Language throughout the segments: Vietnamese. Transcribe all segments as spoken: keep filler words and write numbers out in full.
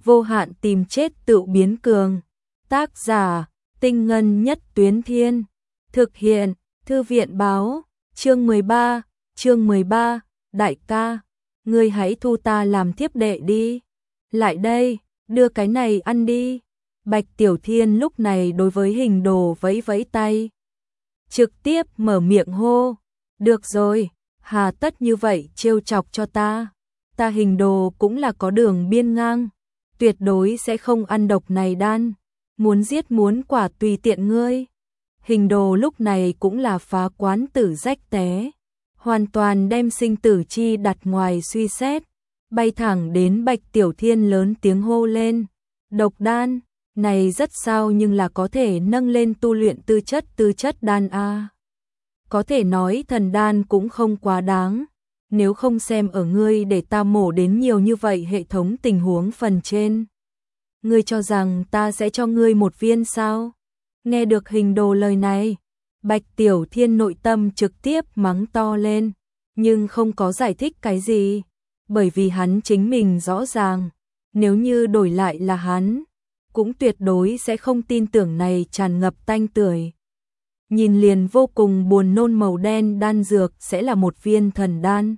vô hạn tìm chết tự biến cường. Tác giả, Tinh Ngân Nhất Tuyến Thiên. Thực hiện, Thư viện Báo. Chương mười ba, chương mười ba, đại ca, ngươi hãy thu ta làm thiếp đệ đi. Lại đây, đưa cái này ăn đi. Bạch Tiểu Thiên lúc này đối với Hình Đồ vẫy vẫy tay. Trực tiếp mở miệng hô. Được rồi, hà tất như vậy trêu chọc cho ta. Ta Hình Đồ cũng là có đường biên ngang. Tuyệt đối sẽ không ăn độc này đan. Muốn giết muốn quả tùy tiện ngươi. Hình Đồ lúc này cũng là phá quán tử rách té. Hoàn toàn đem sinh tử chi đặt ngoài suy xét. Bay thẳng đến Bạch Tiểu Thiên lớn tiếng hô lên. Độc đan, này rất sao nhưng là có thể nâng lên tu luyện tư chất tư chất đan a. Có thể nói thần đan cũng không quá đáng. Nếu không xem ở ngươi để ta mổ đến nhiều như vậy hệ thống tình huống phần trên. Ngươi cho rằng ta sẽ cho ngươi một viên sao? Nghe được Hình Đồ lời này, Bạch Tiểu Thiên nội tâm trực tiếp mắng to lên, nhưng không có giải thích cái gì, bởi vì hắn chính mình rõ ràng, nếu như đổi lại là hắn, cũng tuyệt đối sẽ không tin tưởng này tràn ngập tanh tưởi. Nhìn liền vô cùng buồn nôn màu đen đan dược sẽ là một viên thần đan.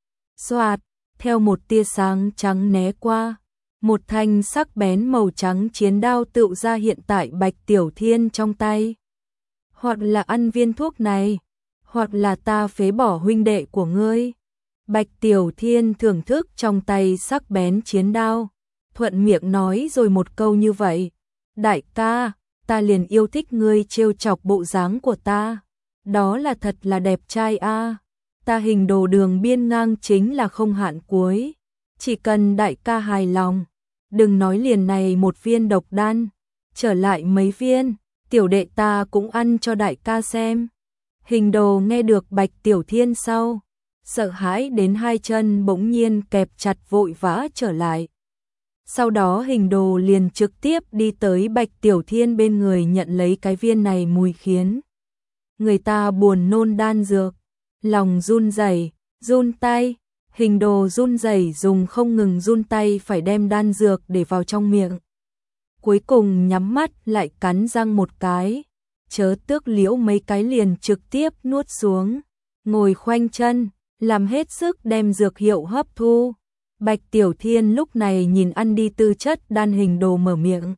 Xoạt, theo một tia sáng trắng né qua, một thanh sắc bén màu trắng chiến đao tựu ra hiện tại Bạch Tiểu Thiên trong tay. Hoặc là ăn viên thuốc này, hoặc là ta phế bỏ huynh đệ của ngươi. Bạch Tiểu Thiên thưởng thức trong tay sắc bén chiến đao, thuận miệng nói rồi một câu như vậy. Đại ca, ta liền yêu thích ngươi trêu chọc bộ dáng của ta. Đó là thật là đẹp trai a. Ta Hình Đồ đường biên ngang chính là không hạn cuối. Chỉ cần đại ca hài lòng, đừng nói liền này một viên độc đan, trở lại mấy viên, tiểu đệ ta cũng ăn cho đại ca xem. Hình Đồ nghe được Bạch Tiểu Thiên sau, sợ hãi đến hai chân bỗng nhiên kẹp chặt vội vã trở lại. Sau đó Hình Đồ liền trực tiếp đi tới Bạch Tiểu Thiên bên người nhận lấy cái viên này mùi khiến người ta buồn nôn đan dược. Lòng run rẩy, run tay, Hình Đồ run rẩy dùng không ngừng run tay phải đem đan dược để vào trong miệng. Cuối cùng nhắm mắt lại cắn răng một cái, chớ tước liễu mấy cái liền trực tiếp nuốt xuống, ngồi khoanh chân, làm hết sức đem dược hiệu hấp thu. Bạch Tiểu Thiên lúc này nhìn ăn đi tư chất đan Hình Đồ mở miệng,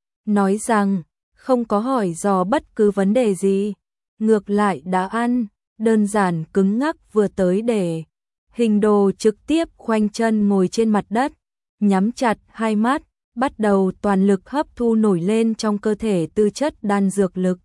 nói rằng không có hỏi dò bất cứ vấn đề gì, ngược lại đã ăn, đơn giản cứng ngắc vừa tới để. Hình Đồ trực tiếp khoanh chân ngồi trên mặt đất, nhắm chặt hai mắt, bắt đầu toàn lực hấp thu nổi lên trong cơ thể tư chất đan dược lực.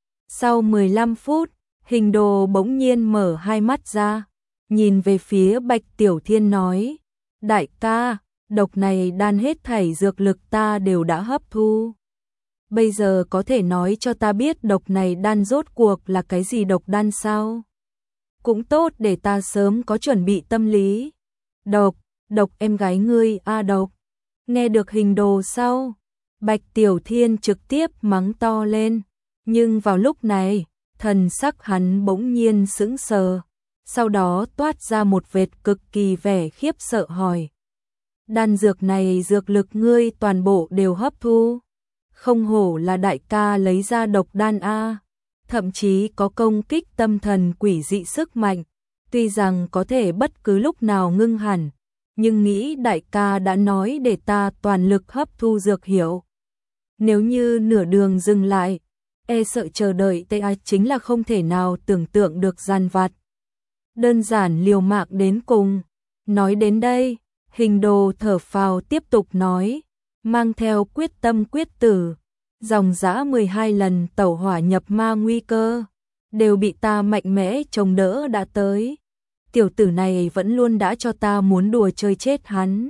Sau mười lăm phút, Hình Đồ bỗng nhiên mở hai mắt ra, nhìn về phía Bạch Tiểu Thiên nói, đại ca, độc này đan hết thảy dược lực ta đều đã hấp thu. Bây giờ có thể nói cho ta biết độc này đan rốt cuộc là cái gì độc đan sao? Cũng tốt để ta sớm có chuẩn bị tâm lý. Độc, độc em gái ngươi a độc. Nghe được Hình Đồ sau, Bạch Tiểu Thiên trực tiếp mắng to lên, nhưng vào lúc này, thần sắc hắn bỗng nhiên sững sờ, sau đó toát ra một vệt cực kỳ vẻ khiếp sợ hỏi. Đan dược này dược lực ngươi toàn bộ đều hấp thu, không hổ là đại ca lấy ra độc đan a. Thậm chí có công kích tâm thần quỷ dị sức mạnh, tuy rằng có thể bất cứ lúc nào ngưng hẳn, nhưng nghĩ đại ca đã nói để ta toàn lực hấp thu dược hiệu. Nếu như nửa đường dừng lại, e sợ chờ đợi ta chính là không thể nào tưởng tượng được gian vặt. Đơn giản liều mạng đến cùng. Nói đến đây, Hình Đồ thở phào tiếp tục nói, mang theo quyết tâm quyết tử. Dòng dã mười hai lần tẩu hỏa nhập ma nguy cơ, đều bị ta mạnh mẽ chống đỡ đã tới. Tiểu tử này vẫn luôn đã cho ta muốn đùa chơi chết hắn.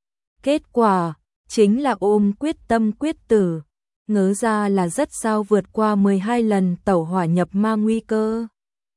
Kết quả, chính là ôm quyết tâm quyết tử, ngớ ra là rất sao vượt qua mười hai lần tẩu hỏa nhập ma nguy cơ.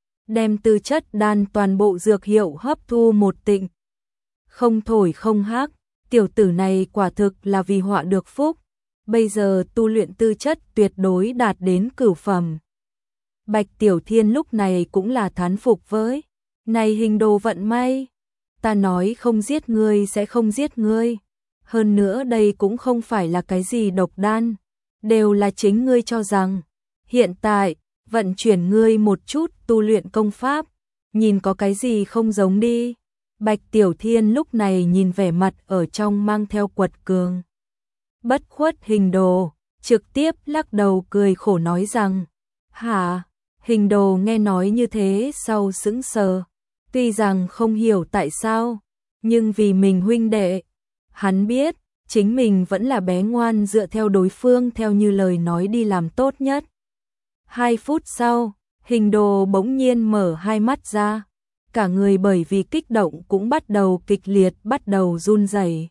Đem tư chất đan toàn bộ dược hiệu hấp thu một tịnh. Không thổi không hác, tiểu tử này quả thực là vì họa được phúc. Bây giờ tu luyện tư chất tuyệt đối đạt đến cửu phẩm. Bạch Tiểu Thiên lúc này cũng là thán phục với. Này Hình Đồ vận may. Ta nói không giết ngươi sẽ không giết ngươi. hơn nữa đây cũng không phải là cái gì độc đan, đều là chính ngươi cho rằng. Hiện tại, vận chuyển ngươi một chút tu luyện công pháp, nhìn có cái gì không giống đi. Bạch Tiểu Thiên lúc này nhìn vẻ mặt ở trong mang theo quật cường. Bất khuất Hình Đồ, trực tiếp lắc đầu cười khổ nói rằng, hả? Hình Đồ nghe nói như thế sau sững sờ, tuy rằng không hiểu tại sao, nhưng vì mình huynh đệ, hắn biết, chính mình vẫn là bé ngoan dựa theo đối phương theo như lời nói đi làm tốt nhất. Hai phút sau, Hình Đồ bỗng nhiên mở hai mắt ra, cả người bởi vì kích động cũng bắt đầu kịch liệt bắt đầu run rẩy.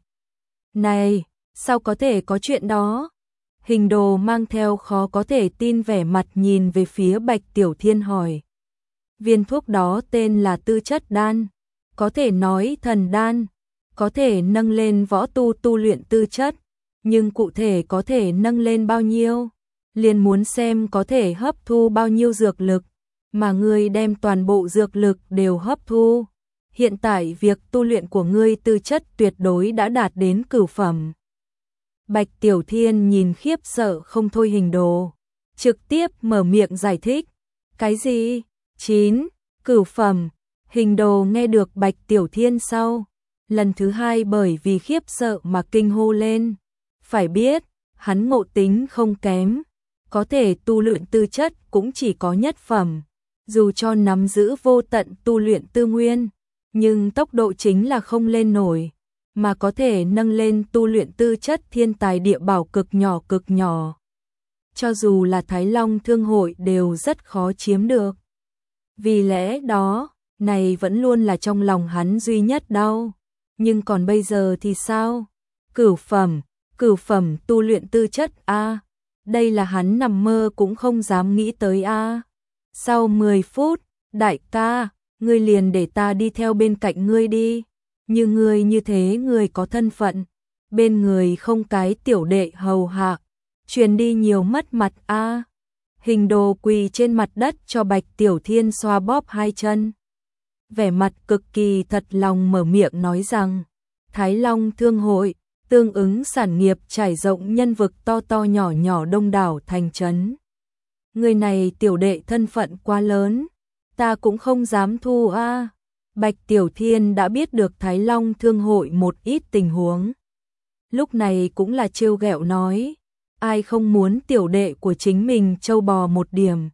Này, sao có thể có chuyện đó? Hình Đồ mang theo khó có thể tin vẻ mặt nhìn về phía Bạch Tiểu Thiên hỏi. Viên thuốc đó tên là tư chất đan, có thể nói thần đan, có thể nâng lên võ tu tu luyện tư chất, nhưng cụ thể có thể nâng lên bao nhiêu, liền muốn xem có thể hấp thu bao nhiêu dược lực, mà ngươi đem toàn bộ dược lực đều hấp thu. Hiện tại việc tu luyện của ngươi tư chất tuyệt đối đã đạt đến cửu phẩm. Bạch Tiểu Thiên nhìn khiếp sợ không thôi Hình Đồ, trực tiếp mở miệng giải thích. Cái gì? Chín, cửu phẩm. Hình Đồ nghe được Bạch Tiểu Thiên sau, lần thứ hai bởi vì khiếp sợ mà kinh hô lên. Phải biết, hắn ngộ tính không kém, có thể tu luyện tư chất cũng chỉ có nhất phẩm, dù cho nắm giữ vô tận tu luyện tư nguyên, nhưng tốc độ chính là không lên nổi, mà có thể nâng lên tu luyện tư chất thiên tài địa bảo cực nhỏ cực nhỏ. Cho dù là Thái Long Thương hội đều rất khó chiếm được. Vì lẽ đó, này vẫn luôn là trong lòng hắn duy nhất đau. Nhưng còn bây giờ thì sao? Cửu phẩm, cửu phẩm tu luyện tư chất a, đây là hắn nằm mơ cũng không dám nghĩ tới a. Sau mười phút, đại ca, ngươi liền để ta đi theo bên cạnh ngươi đi. Như ngươi như thế người có thân phận, bên người không cái tiểu đệ hầu hạ, truyền đi nhiều mất mặt a. Hình Đồ quỳ trên mặt đất cho Bạch Tiểu Thiên xoa bóp hai chân. Vẻ mặt cực kỳ thật lòng mở miệng nói rằng, Thái Long Thương hội, tương ứng sản nghiệp trải rộng nhân vực to to nhỏ nhỏ đông đảo thành trấn. Người này tiểu đệ thân phận quá lớn, ta cũng không dám thu a. Bạch Tiểu Thiên đã biết được Thái Long Thương hội một ít tình huống. Lúc này cũng là trêu ghẹo nói, ai không muốn tiểu đệ của chính mình trâu bò một điểm.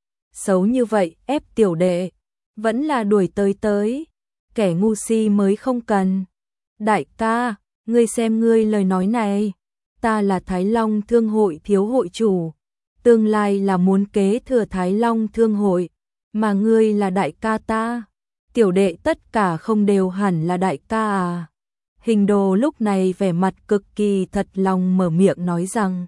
Xấu như vậy ép tiểu đệ, vẫn là đuổi tới tới, kẻ ngu si mới không cần. Đại ca, ngươi xem ngươi lời nói này, ta là Thái Long Thương hội thiếu hội chủ, tương lai là muốn kế thừa Thái Long Thương hội, mà ngươi là đại ca ta. Tiểu đệ tất cả không đều hẳn là đại ca à. Hình Đồ lúc này vẻ mặt cực kỳ thật lòng mở miệng nói rằng,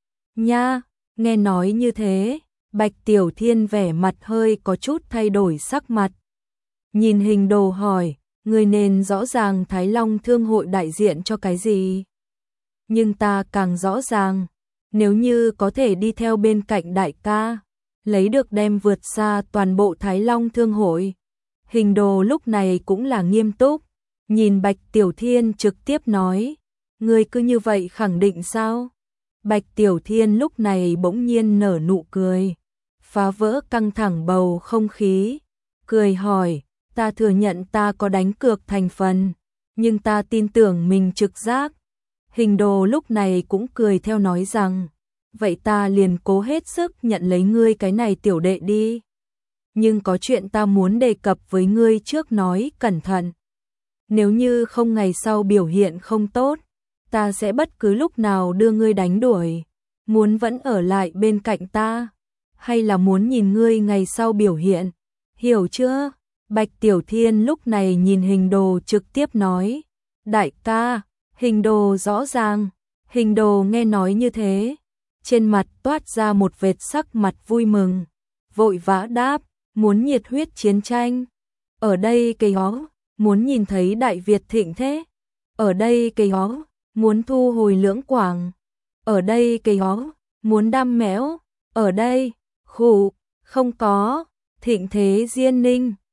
nha, nghe nói như thế, Bạch Tiểu Thiên vẻ mặt hơi có chút thay đổi sắc mặt. Nhìn Hình Đồ hỏi, người nên rõ ràng Thái Long Thương hội đại diện cho cái gì? Nhưng ta càng rõ ràng, nếu như có thể đi theo bên cạnh đại ca, lấy được đem vượt xa toàn bộ Thái Long Thương hội. Hình Đồ lúc này cũng là nghiêm túc, nhìn Bạch Tiểu Thiên trực tiếp nói, ngươi cứ như vậy khẳng định sao? Bạch Tiểu Thiên lúc này bỗng nhiên nở nụ cười, phá vỡ căng thẳng bầu không khí, cười hỏi, ta thừa nhận ta có đánh cược thành phần, nhưng ta tin tưởng mình trực giác. Hình Đồ lúc này cũng cười theo nói rằng, vậy ta liền cố hết sức nhận lấy ngươi cái này tiểu đệ đi. Nhưng có chuyện ta muốn đề cập với ngươi trước nói cẩn thận. Nếu như không ngày sau biểu hiện không tốt, ta sẽ bất cứ lúc nào đưa ngươi đánh đuổi. Muốn vẫn ở lại bên cạnh ta, hay là muốn nhìn ngươi ngày sau biểu hiện, hiểu chưa? Bạch Tiểu Thiên lúc này nhìn Hình Đồ trực tiếp nói, đại ca, Hình Đồ rõ ràng. Hình Đồ nghe nói như thế, trên mặt toát ra một vệt sắc mặt vui mừng, vội vã đáp, muốn nhiệt huyết chiến tranh. Ở đây cây hó, muốn nhìn thấy Đại Việt thịnh thế. Ở đây cây hó, muốn thu hồi Lưỡng Quảng. Ở đây cây hó, muốn đam mẽo. Ở đây, khụ, không có, thịnh thế Diên Ninh.